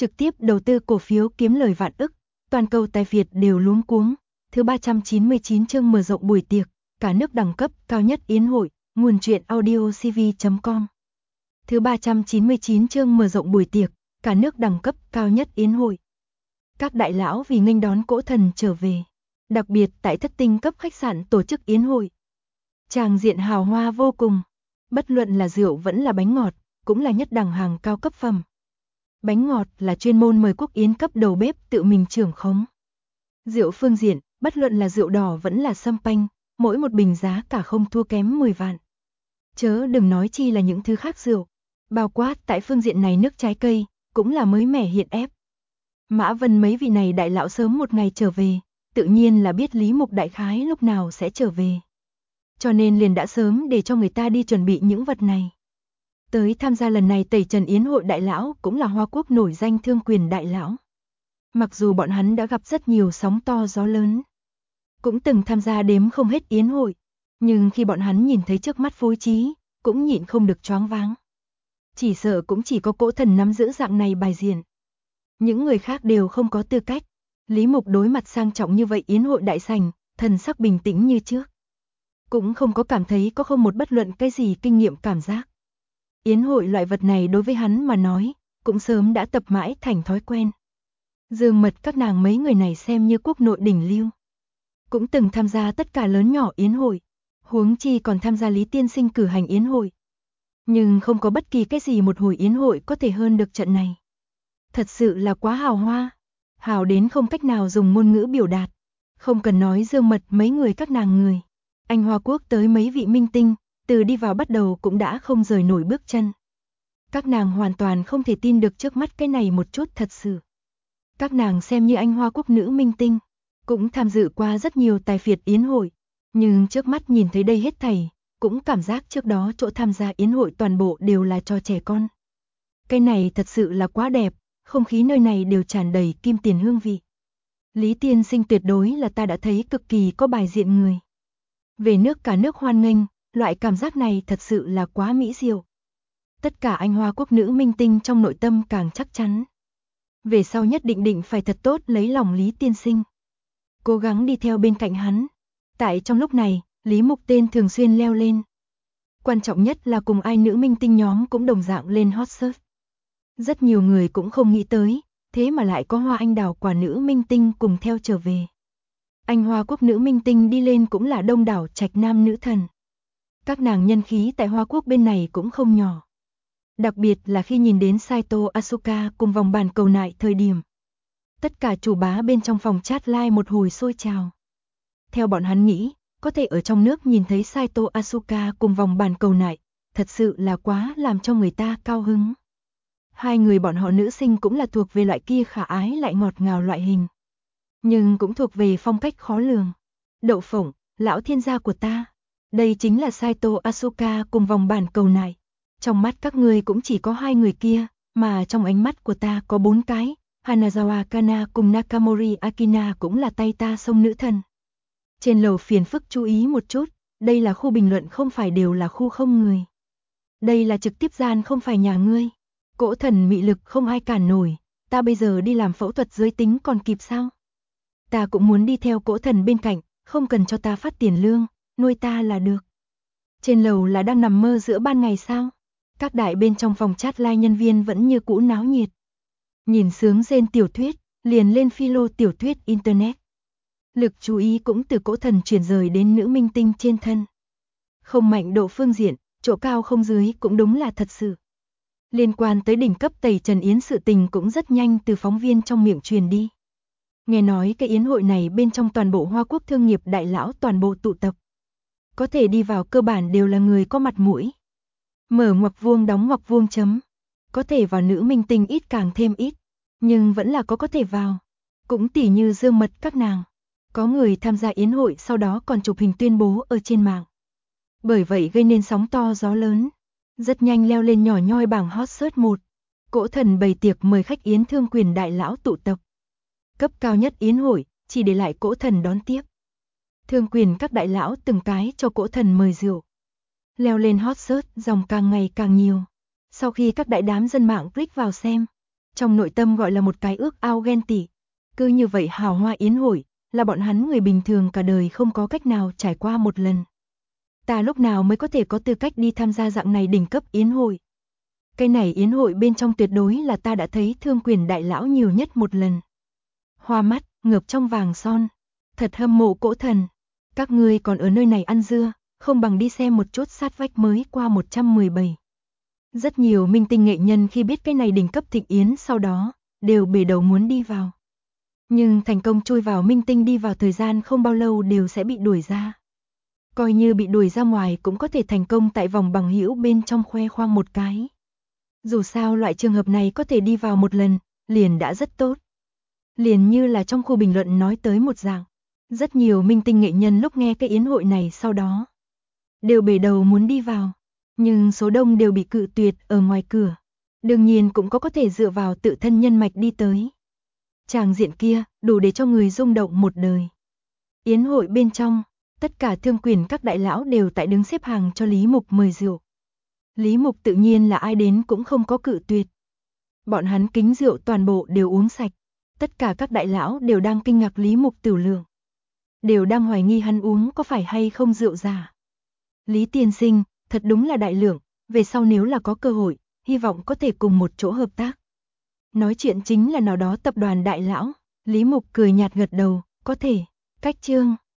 trực tiếp đầu tư cổ phiếu kiếm lời vạn ức, toàn cầu tài Việt đều luống cuống. Thứ 399 chương mở rộng buổi tiệc, cả nước đẳng cấp cao nhất yến hội, nguồn truyện audiocv.com. Thứ 399 chương mở rộng buổi tiệc, cả nước đẳng cấp cao nhất yến hội. Các đại lão vì nghênh đón cỗ thần trở về, đặc biệt tại Thất Tinh cấp khách sạn tổ chức yến hội. Tràng diện hào hoa vô cùng, bất luận là rượu vẫn là bánh ngọt, cũng là nhất đẳng hàng cao cấp phẩm. Bánh ngọt là chuyên môn mời quốc yến cấp đầu bếp tự mình trưởng khống. Rượu phương diện, bất luận là rượu đỏ vẫn là champagne, mỗi một bình giá cả không thua kém 10 vạn. Chớ đừng nói chi là những thứ khác rượu, bao quát tại phương diện này nước trái cây, cũng là mới mẻ hiện ép. Mã Vân mấy vị này đại lão sớm một ngày trở về, tự nhiên là biết Lý Mục đại khái lúc nào sẽ trở về. Cho nên liền đã sớm để cho người ta đi chuẩn bị những vật này. Tới tham gia lần này tẩy trần yến hội đại lão cũng là Hoa Quốc nổi danh Thương Quyền đại lão. Mặc dù bọn hắn đã gặp rất nhiều sóng to gió lớn, cũng từng tham gia đếm không hết yến hội, nhưng khi bọn hắn nhìn thấy trước mắt phối trí, cũng nhịn không được choáng váng. Chỉ sợ cũng chỉ có cỗ thần nắm giữ dạng này bài diện. Những người khác đều không có tư cách. Lý Mục đối mặt sang trọng như vậy yến hội đại sảnh, thần sắc bình tĩnh như trước. Cũng không có cảm thấy có không một bất luận cái gì kinh nghiệm cảm giác. Yến hội loại vật này đối với hắn mà nói, cũng sớm đã tập mãi thành thói quen. Dương Mật các nàng mấy người này xem như quốc nội đỉnh lưu. Cũng từng tham gia tất cả lớn nhỏ yến hội, huống chi còn tham gia Lý Tiên Sinh cử hành yến hội. Nhưng không có bất kỳ cái gì một hồi yến hội có thể hơn được trận này. Thật sự là quá hào hoa, hào đến không cách nào dùng ngôn ngữ biểu đạt. Không cần nói Dương Mật mấy người các nàng người. Anh Hoa Quốc tới mấy vị minh tinh, từ đi vào bắt đầu cũng đã không rời nổi bước chân. Các nàng hoàn toàn không thể tin được trước mắt cái này một chút thật sự. Các nàng xem như anh Hoa Quốc nữ minh tinh, cũng tham dự qua rất nhiều tài phiệt yến hội, nhưng trước mắt nhìn thấy đây hết thảy, cũng cảm giác trước đó chỗ tham gia yến hội toàn bộ đều là cho trẻ con. Cái này thật sự là quá đẹp, không khí nơi này đều tràn đầy kim tiền hương vị. Lý Tiên Sinh tuyệt đối là ta đã thấy cực kỳ có bài diện người. Về nước cả nước hoan nghênh, loại cảm giác này thật sự là quá mỹ diệu. Tất cả anh Hoa Quốc nữ minh tinh trong nội tâm càng chắc chắn. Về sau nhất định phải thật tốt lấy lòng Lý Tiên Sinh. Cố gắng đi theo bên cạnh hắn. Tại trong lúc này, Lý Mục tên thường xuyên leo lên. Quan trọng nhất là cùng ai nữ minh tinh nhóm cũng đồng dạng lên hot search. Rất nhiều người cũng không nghĩ tới, thế mà lại có Hoa Anh Đào quả nữ minh tinh cùng theo trở về. Anh Hoa Quốc nữ minh tinh đi lên cũng là đông đảo trạch nam nữ thần. Các nàng nhân khí tại Hoa Quốc bên này cũng không nhỏ. Đặc biệt là khi nhìn đến Saito Asuka cùng vòng bàn cầu nại thời điểm. Tất cả chủ bá bên trong phòng chat live một hồi sôi trào. Theo bọn hắn nghĩ, có thể ở trong nước nhìn thấy Saito Asuka cùng vòng bàn cầu nại, thật sự là quá làm cho người ta cao hứng. Hai người bọn họ nữ sinh cũng là thuộc về loại kia khả ái lại ngọt ngào loại hình. Nhưng cũng thuộc về phong cách khó lường. Đậu phộng, lão thiên gia của ta. Đây chính là Saito Asuka cùng vòng bàn cầu nại. Trong mắt các ngươi cũng chỉ có hai người kia, mà trong ánh mắt của ta có 4 cái. Hanazawa Kana cùng Nakamori Akina cũng là tay ta sông nữ thần. Trên lầu phiền phức chú ý một chút, đây là khu bình luận không phải đều là khu không người. Đây là trực tiếp gian không phải nhà ngươi. Cỗ thần mị lực không ai cản nổi, ta bây giờ đi làm phẫu thuật giới tính còn kịp sao? Ta cũng muốn đi theo cỗ thần bên cạnh, không cần cho ta phát tiền lương, nuôi ta là được. Trên lầu là đang nằm mơ giữa ban ngày sao? Các đại bên trong phòng chat live nhân viên vẫn như cũ náo nhiệt. Nhìn sướng rên tiểu thuyết, liền lên philo tiểu thuyết internet. Lực chú ý cũng từ cỗ thần chuyển rời đến nữ minh tinh trên thân. Không mạnh độ phương diện, chỗ cao không dưới cũng đúng là thật sự. Liên quan tới đỉnh cấp tẩy trần yến sự tình cũng rất nhanh từ phóng viên trong miệng truyền đi. Nghe nói cái yến hội này bên trong toàn bộ Hoa Quốc thương nghiệp đại lão toàn bộ tụ tập. Có thể đi vào cơ bản đều là người có mặt mũi. Mở ngoặc vuông đóng ngoặc vuông chấm. Có thể vào nữ minh tinh ít càng thêm ít, nhưng vẫn là có thể vào. Cũng tỉ như Dương Mật các nàng. Có người tham gia yến hội sau đó còn chụp hình tuyên bố ở trên mạng. Bởi vậy gây nên sóng to gió lớn. Rất nhanh leo lên nhỏ nhoi bảng hot search 1. Cỗ thần bày tiệc mời khách yến Thương Quyền đại lão tụ tập. Cấp cao nhất yến hội, chỉ để lại cỗ thần đón tiếp. Thương Quyền các đại lão từng cái cho cỗ thần mời rượu. Leo lên hot search dòng càng ngày càng nhiều. Sau khi các đại đám dân mạng click vào xem, Trong nội tâm gọi là một cái ước ao ghen tị. Cứ như vậy hào hoa yến hội, là bọn hắn người bình thường cả đời không có cách nào trải qua một lần. Ta lúc nào mới có thể có tư cách đi tham gia dạng này đỉnh cấp yến hội? Cái này yến hội bên trong tuyệt đối là ta đã thấy Thương Quyền đại lão nhiều nhất một lần. Hoa mắt, ngợp trong vàng son. Thật hâm mộ Cỗ Thần. Các ngươi còn ở nơi này ăn dưa, không bằng đi xem một chút sát vách mới qua 117. Rất nhiều minh tinh nghệ nhân khi biết cái này đỉnh cấp thịnh yến sau đó, đều bể đầu muốn đi vào. Nhưng thành công chui vào minh tinh đi vào thời gian không bao lâu đều sẽ bị đuổi ra. Coi như bị đuổi ra ngoài cũng có thể thành công tại vòng bằng hữu bên trong khoe khoang một cái. Dù sao loại trường hợp này có thể đi vào một lần, liền đã rất tốt. Liền như là trong khu bình luận nói tới một dạng. Rất nhiều minh tinh nghệ nhân lúc nghe cái yến hội này sau đó đều bể đầu muốn đi vào, nhưng số đông đều bị cự tuyệt ở ngoài cửa. Đương nhiên cũng có thể dựa vào tự thân nhân mạch đi tới. Tràng diện kia đủ để cho người rung động một đời. Yến hội bên trong, tất cả Thương Quyền các đại lão đều tại đứng xếp hàng cho Lý Mục mời rượu. Lý Mục tự nhiên là ai đến cũng không có cự tuyệt. Bọn hắn kính rượu toàn bộ đều uống sạch. Tất cả các đại lão đều đang kinh ngạc Lý Mục tiểu lượng. Đều đang hoài nghi hắn uống có phải hay không rượu giả. Lý tiên sinh, thật đúng là đại lượng, về sau nếu là có cơ hội, hy vọng có thể cùng một chỗ hợp tác. Nói chuyện chính là nào đó tập đoàn đại lão, Lý Mục cười nhạt gật đầu, có thể, cách chương.